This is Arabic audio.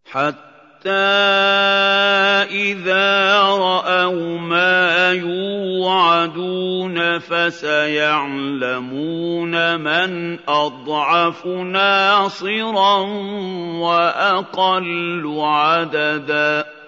حَتَّىٰ إِذَا رَأَوْا مَا يُوعَدُونَ فَسَيَعْلَمُونَ مَنْ أَضْعَفُ نَاصِرًا وَأَقَلُّ عَدَدًا